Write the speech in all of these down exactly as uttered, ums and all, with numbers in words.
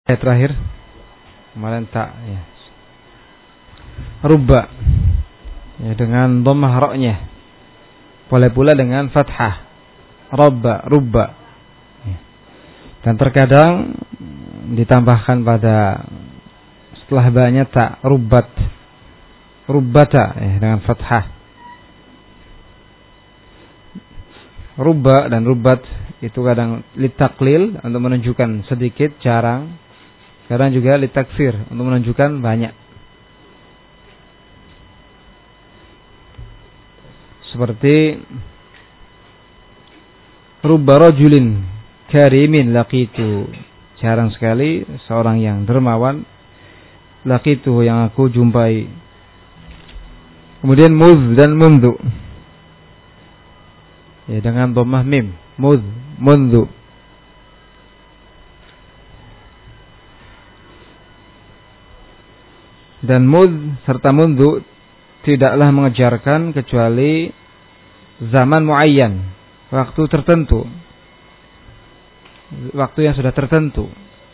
Ayat terakhir kemarin tak ya. Rubba ya, dengan dhammah ra-nya. Boleh pula dengan fathah. Rabba, rubba. Ya. Dan terkadang ditambahkan pada setelah ba-nya tak, rubbat. Rubbata ya, dengan fathah. Rubba dan rubbat itu kadang litaklil untuk menunjukkan sedikit, jarang. Kadang juga litakfir untuk menunjukkan banyak. Seperti rubba rajulin karimin laqitu. Jarang sekali seorang yang dermawan laqitu yang aku jumpai. Kemudian muz dan mundu. Ya, dengan dhammah mim, muz, mundu. Dan mud serta mundu tidaklah mengejarkan kecuali zaman muayyan, waktu tertentu, waktu yang sudah tertentu.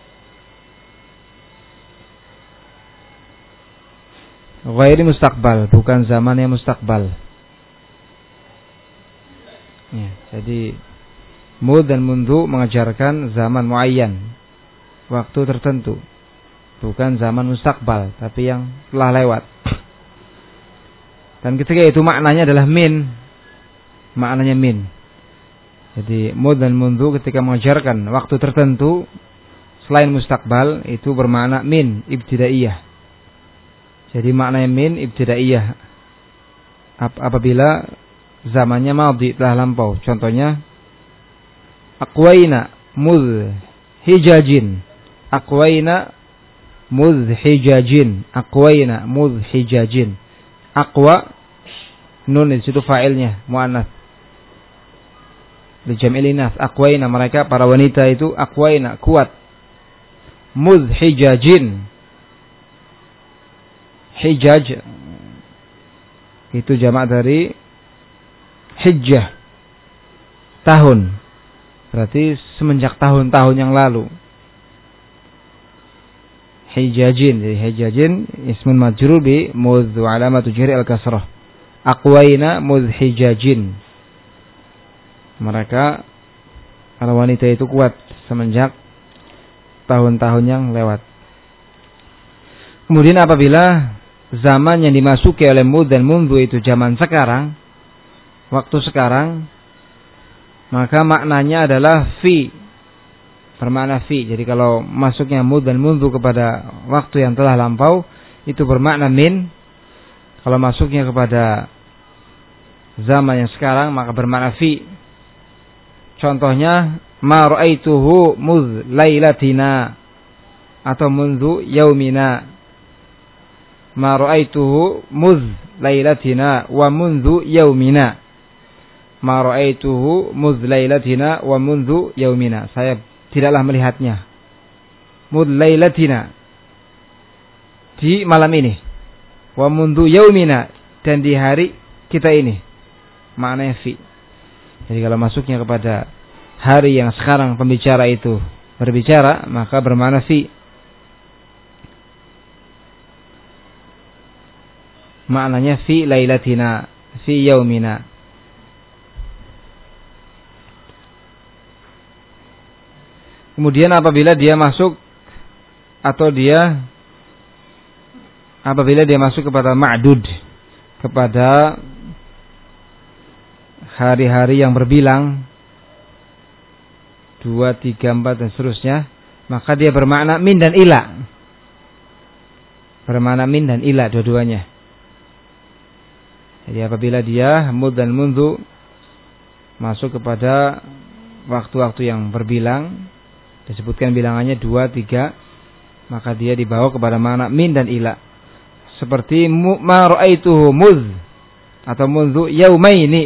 Ghairi mustaqbal, bukan zaman yang mustaqbal. Ya, jadi mud dan mundu mengejarkan zaman muayyan, waktu tertentu. Bukan zaman mustaqbal, tapi yang telah lewat. Dan ketika itu maknanya adalah min. Maknanya min. Jadi mud dan mundu ketika mengajarkan waktu tertentu selain mustaqbal itu bermakna min, ibtidaiyah. Jadi maknanya min, ibtidaiyah. Apabila zamannya madhi, telah lampau. Contohnya aqwaina mudh hijajin. Aqwaina mudhhijajin, aqwaina mudhhijajin. Aqwa nun itu fa'ilnya muannats li jam'il inas. Aqwaina, mereka para wanita itu aqwaina, kuat. Mudhhijajin, hijaj itu jamak dari hijjah, tahun. Berarti semenjak tahun-tahun yang lalu. Hijajin, jadi hijajin ismun majrur bi mudh wa alamatu jarri al-kasrah. Aqwaina mudhhijajin. Mereka para wanita itu kuat semenjak tahun-tahun yang lewat. Kemudian apabila zaman yang dimasuki oleh mudh dan mundu itu zaman sekarang, waktu sekarang, maka maknanya adalah fi, bermakna fi. Jadi kalau masuknya mud dan mundu kepada waktu yang telah lampau itu bermakna min. Kalau masuknya kepada zaman yang sekarang maka bermakna fi. Contohnya ma ra'aituhu mudh lailatina atau mundu yaumina. Ma ra'aituhu mudh lailatina wa mundu yaumina. Ma ra'aituhu mudh lailatina wa mundu yaumina. Saya tidaklah melihatnya mud lailatina, di malam ini, wa mundu yaumina, dan di hari kita ini. Maknanya fi. Jadi kalau masuknya kepada hari yang sekarang pembicara itu berbicara, maka bermakna fi. Maknanya fi lailatina, fi yaumina. Kemudian apabila dia masuk atau dia apabila dia masuk kepada ma'dud, kepada hari-hari yang berbilang dua, tiga, empat dan seterusnya, maka dia bermakna min dan ila. Bermakna min dan ila dua-duanya. Jadi apabila dia mud dan mundu masuk kepada waktu-waktu yang berbilang, disebutkan bilangannya dua, tiga, maka dia dibawa kepada makna min dan ila. Seperti ma ra'aituhu mudh atau mundu yaumaini.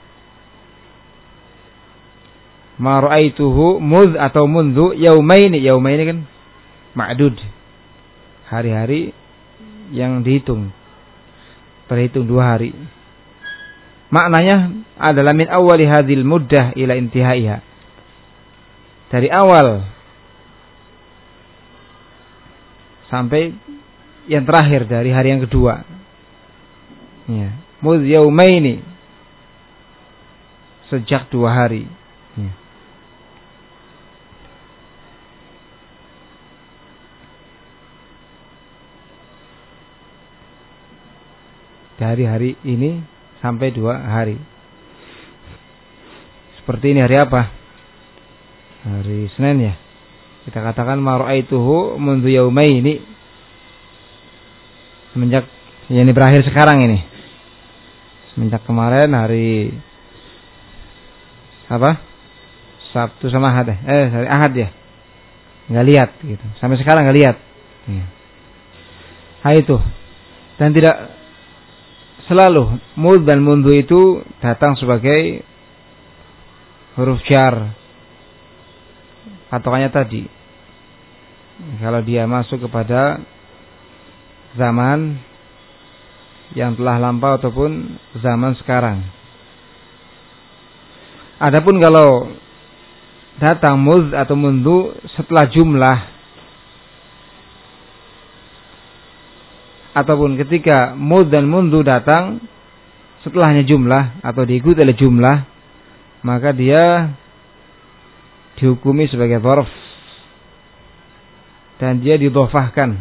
Ma ra'aituhu mudh atau mundu yaumaini. Yaumaini kan ma'dud, hari-hari yang dihitung, terhitung dua hari. Maknanya adalah min awwali hadhil muddah ila intihaiha. Dari awal sampai yang terakhir dari hari yang kedua. Ya, mudz yaumaini, sejak dua hari. Ya. Dari hari ini sampai dua hari. Seperti ini hari apa? Hari Senin ya. Kita katakan ma ra'aituhu mundzu yaumaini, semenjak ini berakhir sekarang ini. Semenjak kemarin hari apa? Sabtu sama Ahad. Eh, hari Ahad ya. Enggak lihat gitu. Sampai sekarang enggak lihat. Ya. Nah itu. Dan tidak selalu mudz dan mundzu itu datang sebagai huruf jar. Patokannya tadi, kalau dia masuk kepada zaman yang telah lampau ataupun zaman sekarang. Adapun kalau datang mudz atau mundzu setelah jumlah, ataupun ketika mudz dan mundzu datang setelahnya jumlah atau diikuti oleh jumlah, maka dia dihukumi sebagai dzarf dan dia didhofahkan,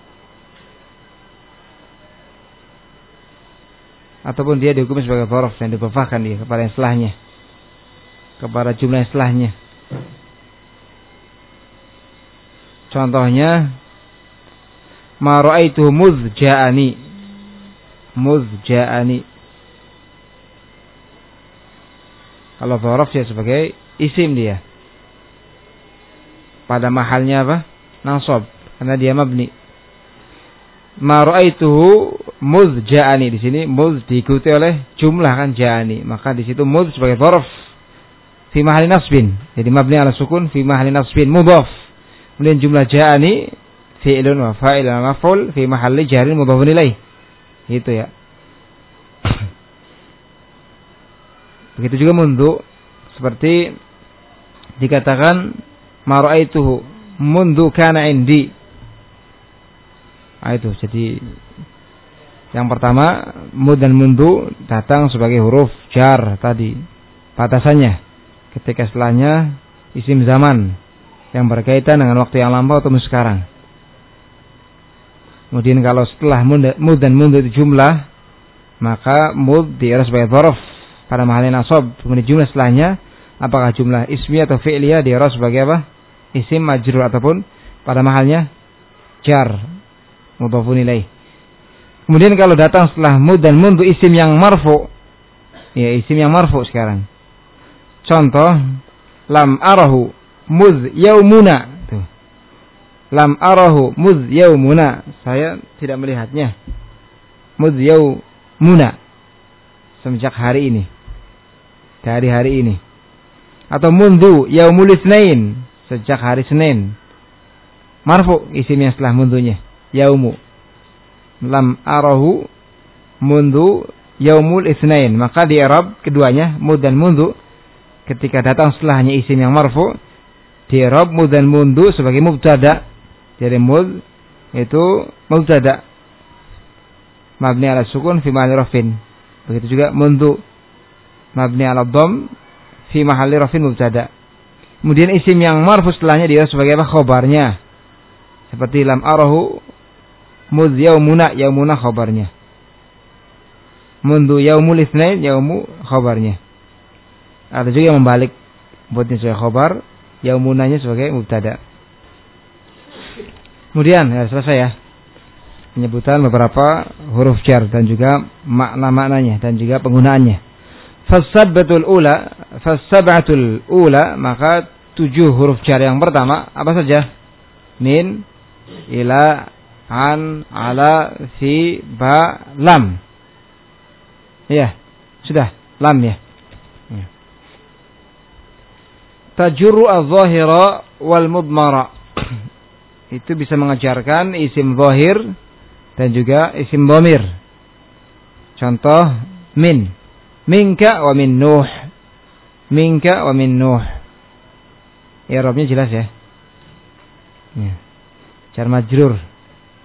ataupun dia dihukumi sebagai dzarf dan didhofahkan dia kepada yang setelahnya, kepada jumlah yang setelahnya. Contohnya ma ra'aitu mudz ja'ani, mudz ja'ani. Kalau dzaraf dia sebagai isim dia. Pada mahalnya apa? Nasab, karena dia mabni. Ma ra'aituhu mudz ja'ani, di sini mudz diikuti oleh jumlah kan ja'ani, maka di situ mudz sebagai dzaraf fi mahalli nasbin. Jadi mabni ala sukun fi mahalli nasbin mudhaf. Kemudian jumlah ja'ani fi'lun wa fa'il wa maf'ul fi mahalli jarin mudhafun ilaih. Itu ya. Begitu juga mundzu, seperti dikatakan ma ra'aituhu mundzu kana indi. Ah itu, jadi yang pertama mudz dan mundzu datang sebagai huruf jar tadi batasannya, ketika setelahnya isim zaman yang berkaitan dengan waktu yang lampau atau sekarang. Kemudian kalau setelah mudz dan mundzu itu jumlah, maka mudz diarah sebagai dzaraf pada mahalnya nasab. Kemudian jumlah setelahnya, apakah jumlah ismi atau fi'liyah, diarah sebagai apa? Isim majrur ataupun pada mahalnya jar mudhafun ilaih. Kemudian kalau datang setelah mudz dan mundzu isim yang marfu, ya isim yang marfu sekarang. Contoh lam arahu mudz yaumuna. Tuh. Lam arahu mudz yaumuna, saya tidak melihatnya. Mudz yaumuna, semenjak hari ini, dari hari ini. Atau mundzu yaumul itsnain, sejak hari Senin. Marfu isimnya setelah mundzunya, yaumu. Lam arahu mundzu yaumul itsnain, maka di i'rab keduanya mudz dan mundzu ketika datang setelahnya isim yang marfu, di i'rab mudz dan mundzu sebagai mubtada. Jadi mudz itu mubtada mabni ala sukun fi mahalli rafin. Begitu juga mundzu mabni ala dhamm fi mahalli rafin mubtada. Kemudian isim yang marfu setelahnya dia sebagai apa? Khobarnya. Seperti lam arahu mudz yaumuna, yaumuna khobarnya. Mundzu yaumul itsnain, yaumu khobarnya. Ada juga yang membalik, buatnya sebagai khobar, yaumunanya sebagai mubtada. Kemudian ya, selesai ya penyebutan beberapa huruf jar dan juga makna-maknanya dan juga penggunaannya. Fasabbatul ula, fasab'atul ula, maka tujuh huruf jar yang pertama apa saja? Min, ila, an, ala, fi, ba, lam. Ya, sudah, lam ya. ya. Tajurru adh-dhahira wal mudmara. Itu bisa mengajarkan isim zahir dan juga isim dhamir. Contoh min, minka wa min nuh, minka wa min nuh. I'rabnya jelas ya. Ya. Jar majrur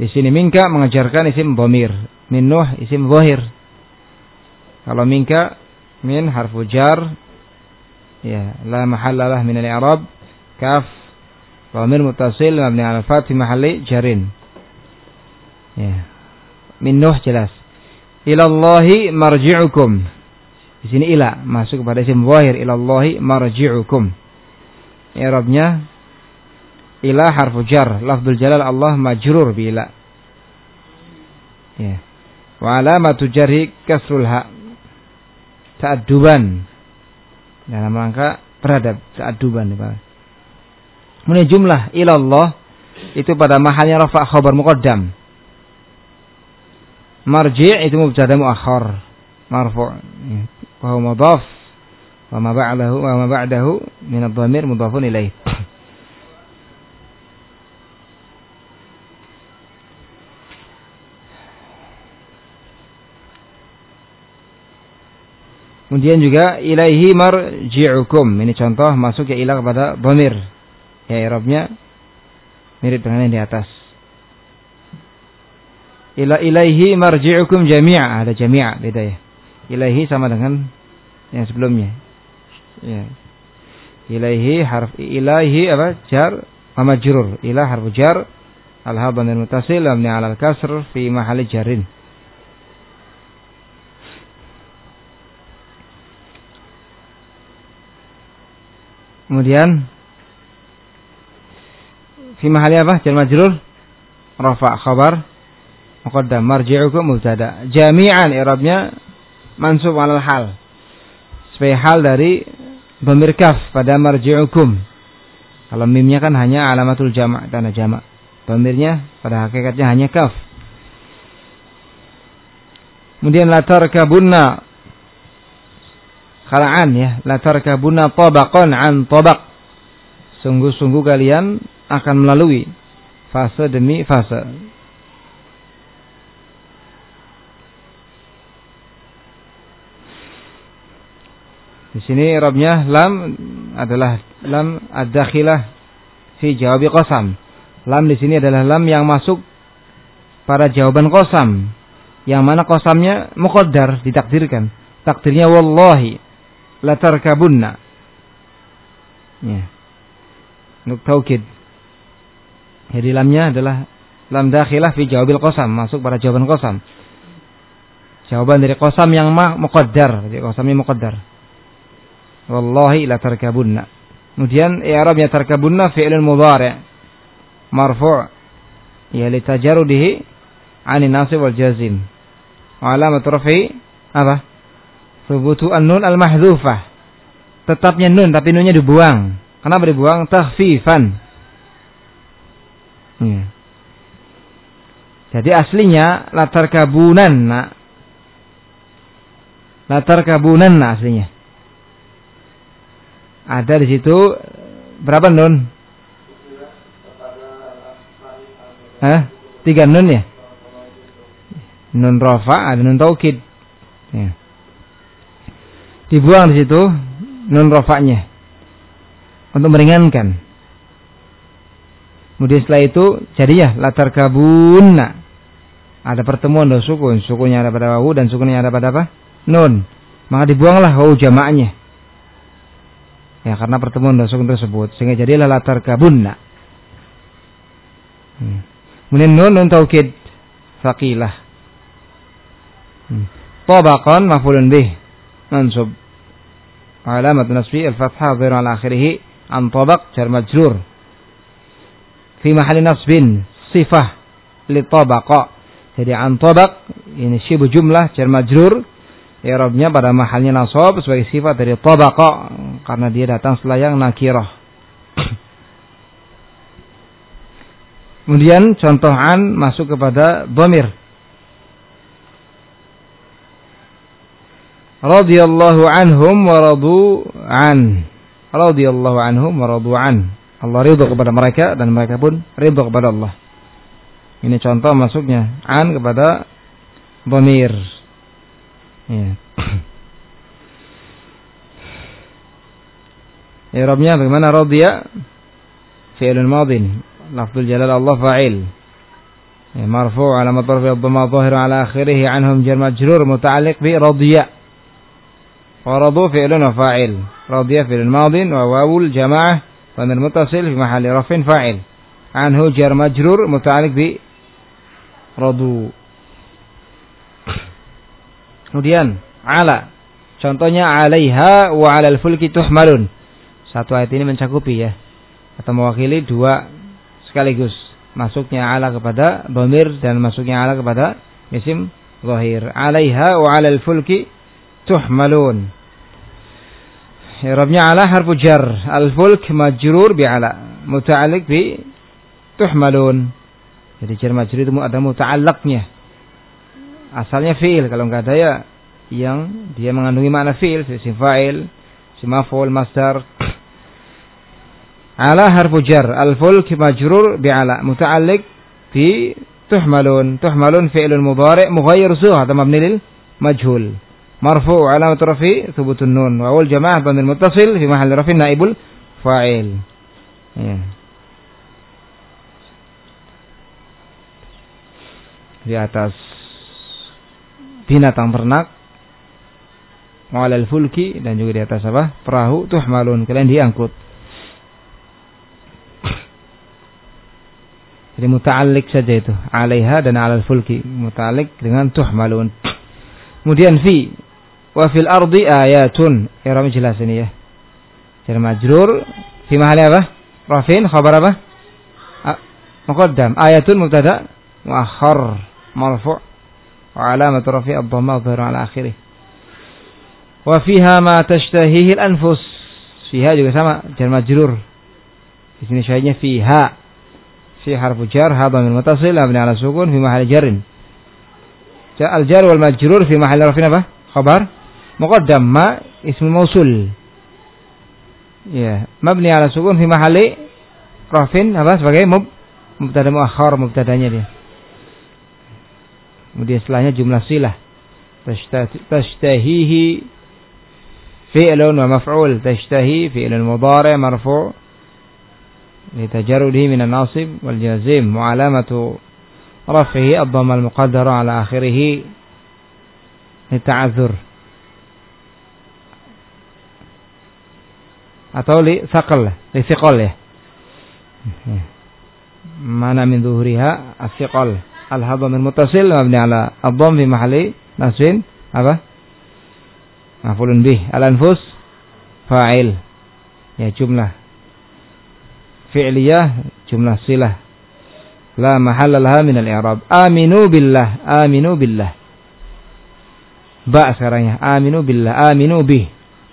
Di sini minka mengajarkan isim dhamir. Min Nuh isim zahir. Kalau minka min harfu jar, ya, la mahallalah min al-i'rab, kaf dhamir muttasil mabni 'ala al-fath fi mahalli jarin. Ya. Min Nuh jelas. Ilallahi marji'ukum. Di sini ila masuk kepada isim zahir, ilallahi marji'ukum. I'rabnya ila harfu jar, lafdzul jalal Allah majrur bi ila. Ya. Wa alamatu jarhi kasrul ha. Ta'adduban. Dalam rangka beradab, ta'adduban. Kemudian jumlah ilallah itu pada mahalnya rafa' khabar muqaddam. Marji' itu mubtada muakhar marfu'. Wa huwa mudhaf wa ma ba'dahu wa ma ba'dahu min adh-dhamir mudhafun ilaih. Kemudian juga ilaihi marji'ukum. Ini contoh masuk ya ila kepada dhamir. Ya i'rabnya mirip dengan yang di atas. Ila ilaihi marji'ukum jami'a. Ada jami'a beda ya. Ilaihi sama dengan yang sebelumnya. Ya. Ilaihi harf ilaihi apa? Jar wa majrur. Ila harfu jar, al-ha dhamir muttasil mabni 'ala al-kasr fi mahalli jarrin. Kemudian fi mahali apa? Jar majrur rafa' khabar muqaddam marji'ukum mubtada. Jami'an i'rabnya mansub 'alal hal. Sebagai hal dari dhamir kaf pada marji'ukum. Kalau mimnya kan hanya alamatul jama' karena jama'. Dhamirnya pada hakikatnya hanya kaf. Kemudian la tarkabunna khala'an ya, la tarkabunna tabaqan an tabaq. Sungguh-sungguh kalian akan melalui fase demi fase. Di sini i'rabnya lam adalah lam ad-dakhilah fi jawabi qasam. Lam di sini adalah lam yang masuk pada jawaban qasam. Yang mana qasamnya muqaddar, ditakdirkan. Takdirnya wallahi la tarkabunna. Ya. Untuk taukid. Jadi lamnya adalah lam dakhilah fi jawabil qasam, masuk pada jawaban qasam. Jawaban dari qasam yang ma muqaddar, jadi qasamnya muqaddar. Wallahi la tarkabunna. Kemudian i'rabnya tarkabunna fi'lun mudhari' marfu' ya li tajarrudihi 'ani nasib wal jazim. Wa alamat raf'i apa? Thubutu an-nun al-mahdhufah. Tetapnya nun tapi nunnya dibuang. Kenapa dibuang? Takhfifan. Ya. Jadi aslinya latar kabunanna. Latar kabunanna aslinya. Ada di situ berapa nun? Hah? Tiga nun ya? Nun rafa, ada nun taukid. Ya. Dibuang di situ nun rafa'nya untuk meringankan. Kemudian setelah itu jadinya latar kabunna. Ada pertemuan dua sukun, sukunnya ada pada wawu dan sukunnya ada pada apa? Nun. Maka dibuanglah wawu jamaknya. Ya karena pertemuan dua sukun tersebut sehingga jadilah latar kabunna. Hmm. Kemudian nun nun taukid faqilah. Hmm. Tabaqan maf'ulun bih mansub. Alamat nasbi al-fathah dhahir ala akhirih an tabaq jar majrur. Fi mahalli nasbin sifah li tabaqa. Jadi an tabaq ini syibu jumlah jar majrur. I'rabnya pada mahalnya nasab sebagai sifat dari tabaqa karena dia datang setelah yang nakirah. Kemudian contoh an masuk kepada dhamir. Radhiyallahu anhum wa radu an. Radhiyallahu anhum wa radu an. Allah ridha kepada mereka dan mereka pun ridha kepada Allah. Ini contoh masuknya an kepada dhamir. Ya. I'rabnya bagaimana? Radhiya fi'lun madhin, lafzul jalal Allah fa'il. Ya, marfu' alamat rafi' dhamma dhahir ala akhirih anhum jar majrur muta'alliq bi radiya. Wa radu fi'lun wa fa'il. Radiya fi'lun madin wa wawul jamaah dhamir muttasil fi mahalli raf'in fa'il. Anhu jar majrur muta'alliq bi radu. Kemudian ala, contohnya alaiha wa 'alal fulki tuhmalun. Satu ayat ini mencakupi ya, atau mewakili dua sekaligus, masuknya ala kepada dhamir dan masuknya ala kepada isim zahir. Alaiha wa 'alal fulki tuhmalun. I'rabnya ala harfu jar, al fulk majrur bi ala, muta'alliq bi tuhmalun. Jadi jar majrur itu ada muta'allaqnya. Asalnya fi'il, kalau enggak ada ya yang dia mengandungi makna fi'il, isim fa'il, isim maf'ul, masdar. Ala harfu jar, al-fulk majrur bi ala, muta'alliq bi tuhmalun. Tuhmalun fi'lun mudhari' mughayyir sugha, mabni lil majhul. Marfu' alamat rafi' thubutun nun, wa awal jamaah dhamir muttasil fi mahalli raf'in naibul fa'il. Ya. Di atas binatang ternak, walal fulki, dan juga di atas apa? Perahu, tuhmalun, kalian diangkut. Jadi muta'alliq saja itu, alaiha dan alal fulki, muta'alliq dengan tuhmalun. Kemudian fi, wa fil ardi ayatun, i'rab jelas ini ya. Jar majrur fi mahalli apa? Rafin, khabar apa? Muqaddam. Ayatun mubtada, muakhar, marfu'. وعلامة رفع الضمة الظاهرة على آخره. وفيها ما تشتهيه الأنفس. فيها juga sama, jar majrur. Di sini syahidnya fiha. Fi harfu jar, ha dhamir muttasil mabni ala sukun fi mahalli jarrin. Al jar wal majrur fi mahalli raf'in apa? Khabar muqaddam ma ismul mausul. Ya, mabni ala sukun fi mahalli raf'in apa? Sebagai mubtada muakhar, mubtadanya dia. Kemudian setelahnya jumlah silah. Tashtahihi fi'lun wa maf'ul. Tashtahi fi'lun mudhari' marfu' litajarrudihi minan nasib wal jazim. Wa alamatu raf'ihi ad-dhamma al-muqaddara ala akhirih lita'adzur. Atau li thaqal, li thiqal ya. Mana min dhuhriha as-thiqal. Al-hadha min muttasil mabni ala ad-dhamm fi mahalli nasbin apa? Maf'ulun bih. Al-anfus fa'il. Ya, jumlah fi'liyah, jumlah silah. La mahalla laha min al-i'rab. Aminu billah, aminu billah. Ba sekarangnya, aminu billah, aminu bih.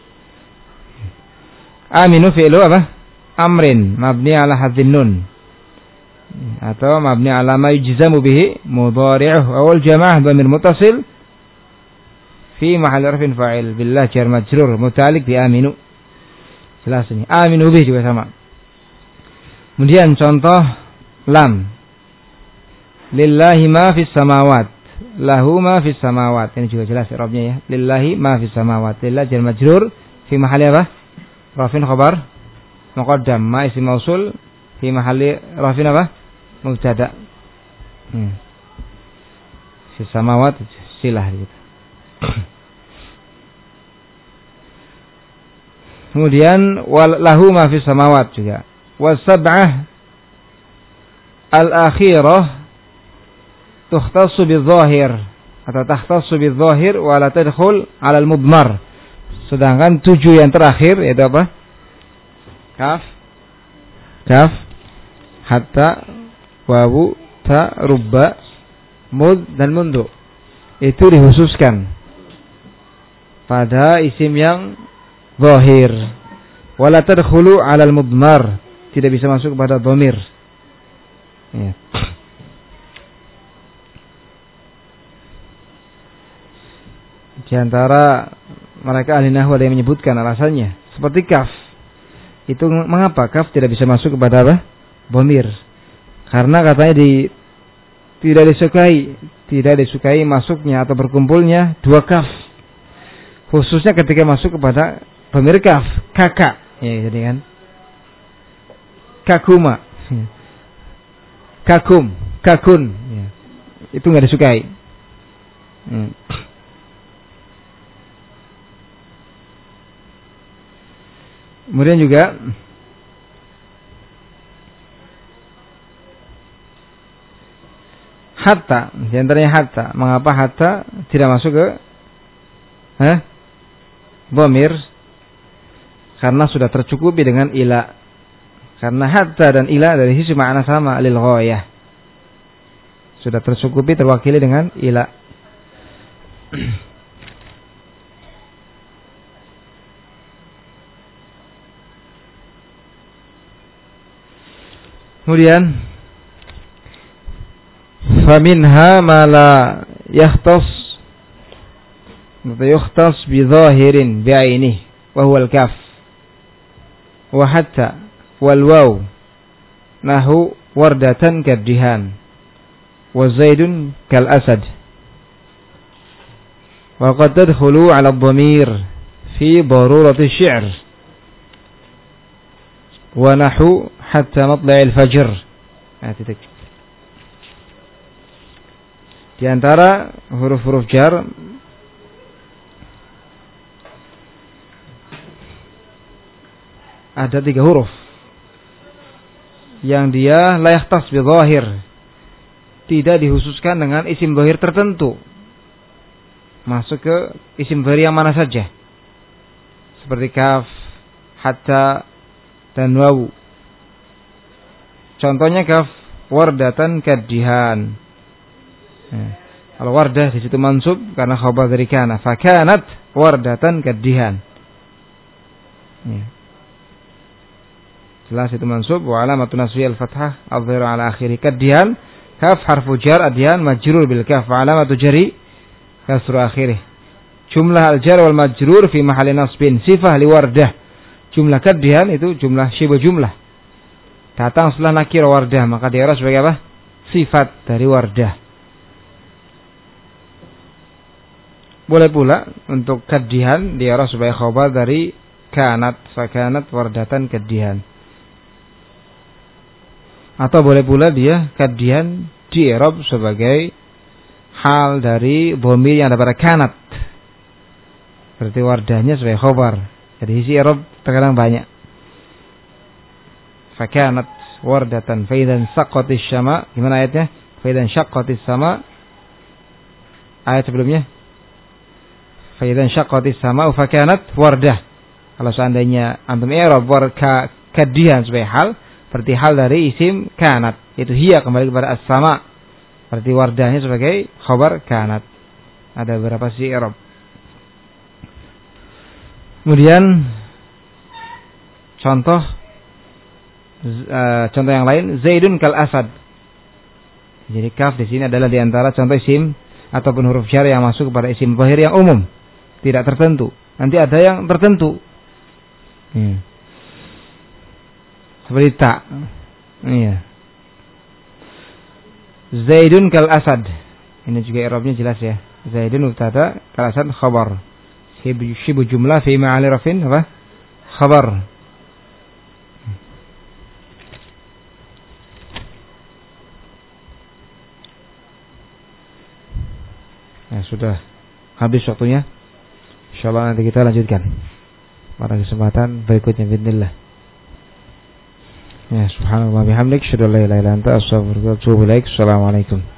Aminu fi'lu apa? Amrin mabni ala hadzin nun. Atau mabni ala ma yujzamu bihi mudhari'uhu awal jamaah dhamir muttasil fi mahalli raf'in fa'il. Billah jar majrur muta'alliq bi aminu. Jelas ini. Aminu bih juga sama. Kemudian contoh lam. Lillahi ma fis samawat, lahu ma fis samawat. Ini juga jelas i'rabnya ya. Lillahi ma fis samawat. Lillah jar majrur fi mahalli apa? Raf'in khabar muqaddam ma isim mausul fi mahalli raf'in apa? Mubtada. Hmm. Fi samawat silah gitu. Kemudian lahu ma fi samawat juga. Was-sab'ah al-akhirah tukhtassu bil-zahir atau takhtassu bil-zahir wa la tadkhul 'ala al-mudmar. Sedangkan tujuh yang terakhir yaitu apa? Kaf, kaf, hatta, wawu, ta, rubba, mud, dan mundu. Itu dikhususkan pada isim yang zahir. Wala tadkhulu 'alal mudmar, tidak bisa masuk kepada dhamir. Ya. Di antara mereka ahli nahwu ada yang menyebutkan alasannya seperti kaf. Itu mengapa kaf tidak bisa masuk kepada apa? Dhamir. Karena katanya di tidak disukai, tidak disukai masuknya atau berkumpulnya dua kaf. Khususnya ketika masuk kepada dhamir kaf, kakak, ya jadi kan. Kakuma. Kakum, kakun, ya. itu nggak disukai. Hmm. Kemudian juga hatta, di antaranya hatta. Mengapa hatta tidak masuk ke eh, dhamir? Karena sudah tercukupi dengan ila. Karena hatta dan ila dari sisi makna sama, lil ghayah. Sudah tercukupi, terwakili dengan ila. Kemudian faminha ma la yahtas yukhtas bi zahirin bi ainihi wa huwa al-kaf wa hatta wal waw nahu wardatan kaddihan wa zaidun kal asad wa qad tadkhulu ala ad-dhamir fi darurati asy-syi'r wa nahu hatta matla'il fajr. Nah, titik. Di antara huruf-huruf jar ada tiga huruf yang dia la yahtas bi zahir, tidak dikhususkan dengan isim zahir tertentu, masuk ke isim zahir yang mana saja, seperti kaf, hatta, dan wawu. Contohnya kaf, wardatan kaddihan. Nah, kalau wardah di situ mansub karena khabar dari kana, fakanat wardatan kaddihan. Ya. Jelas itu mansub, wa alamatu nasbi al-fathah adh-dhahira ala akhirih. Kaddihan, kaf harfu jar, adyan majrur bil kaf, wa alamatu jari kasru akhirih. Jumlah al-jar wal majrur fi mahalli nasbin sifah li wardah. Jumlah kaddihan itu jumlah syibu jumlah. Datang setelah nakir wardah, maka dia sebagai apa? Sifat dari wardah. Boleh pula untuk kaddihan dia sebagai khabar dari kanat, fakanat wardatan kaddihan. Atau boleh pula dia kaddihan di i'rab sebagai hal dari dhamir yang ada pada kanat. Berarti wardahnya sebagai khabar. Jadi isi i'rab terkadang banyak. Fakanat wardatan faidan saqatis sama. Gimana ayatnya? Faidan syaqqatis sama. Ayat sebelumnya. Faidan syaqqatis sama fakanat wardah. Kalau seandainya antum i'rab warka kaddihan sebagai hal, berarti hal dari isim kanat, itu hiya kembali kepada as-sama. Berarti wardahnya sebagai khabar kanat. Ada beberapa si i'rab. Kemudian contoh Uh, contoh yang lain, Zaidun kal asad. Jadi kaf di sini adalah di antara contoh isim ataupun huruf jar yang masuk kepada isim zahir yang umum, tidak tertentu. Nanti ada yang tertentu. Hmm. Seperti ta. Iya. Zaidun kal asad. Ini juga i'rabnya jelas ya. Zaidun mubtada, kal asad khabar. Syibu jumlah fi ma'ali rafin apa? Khabar. Ya, sudah habis waktunya. Insyaallah nanti kita lanjutkan pada kesempatan berikutnya bismillah. Ya, subhanallah bihamdik, syada la ilaha illa anta, astaghfiruka wa atubu ilaik. Assalamualaikum.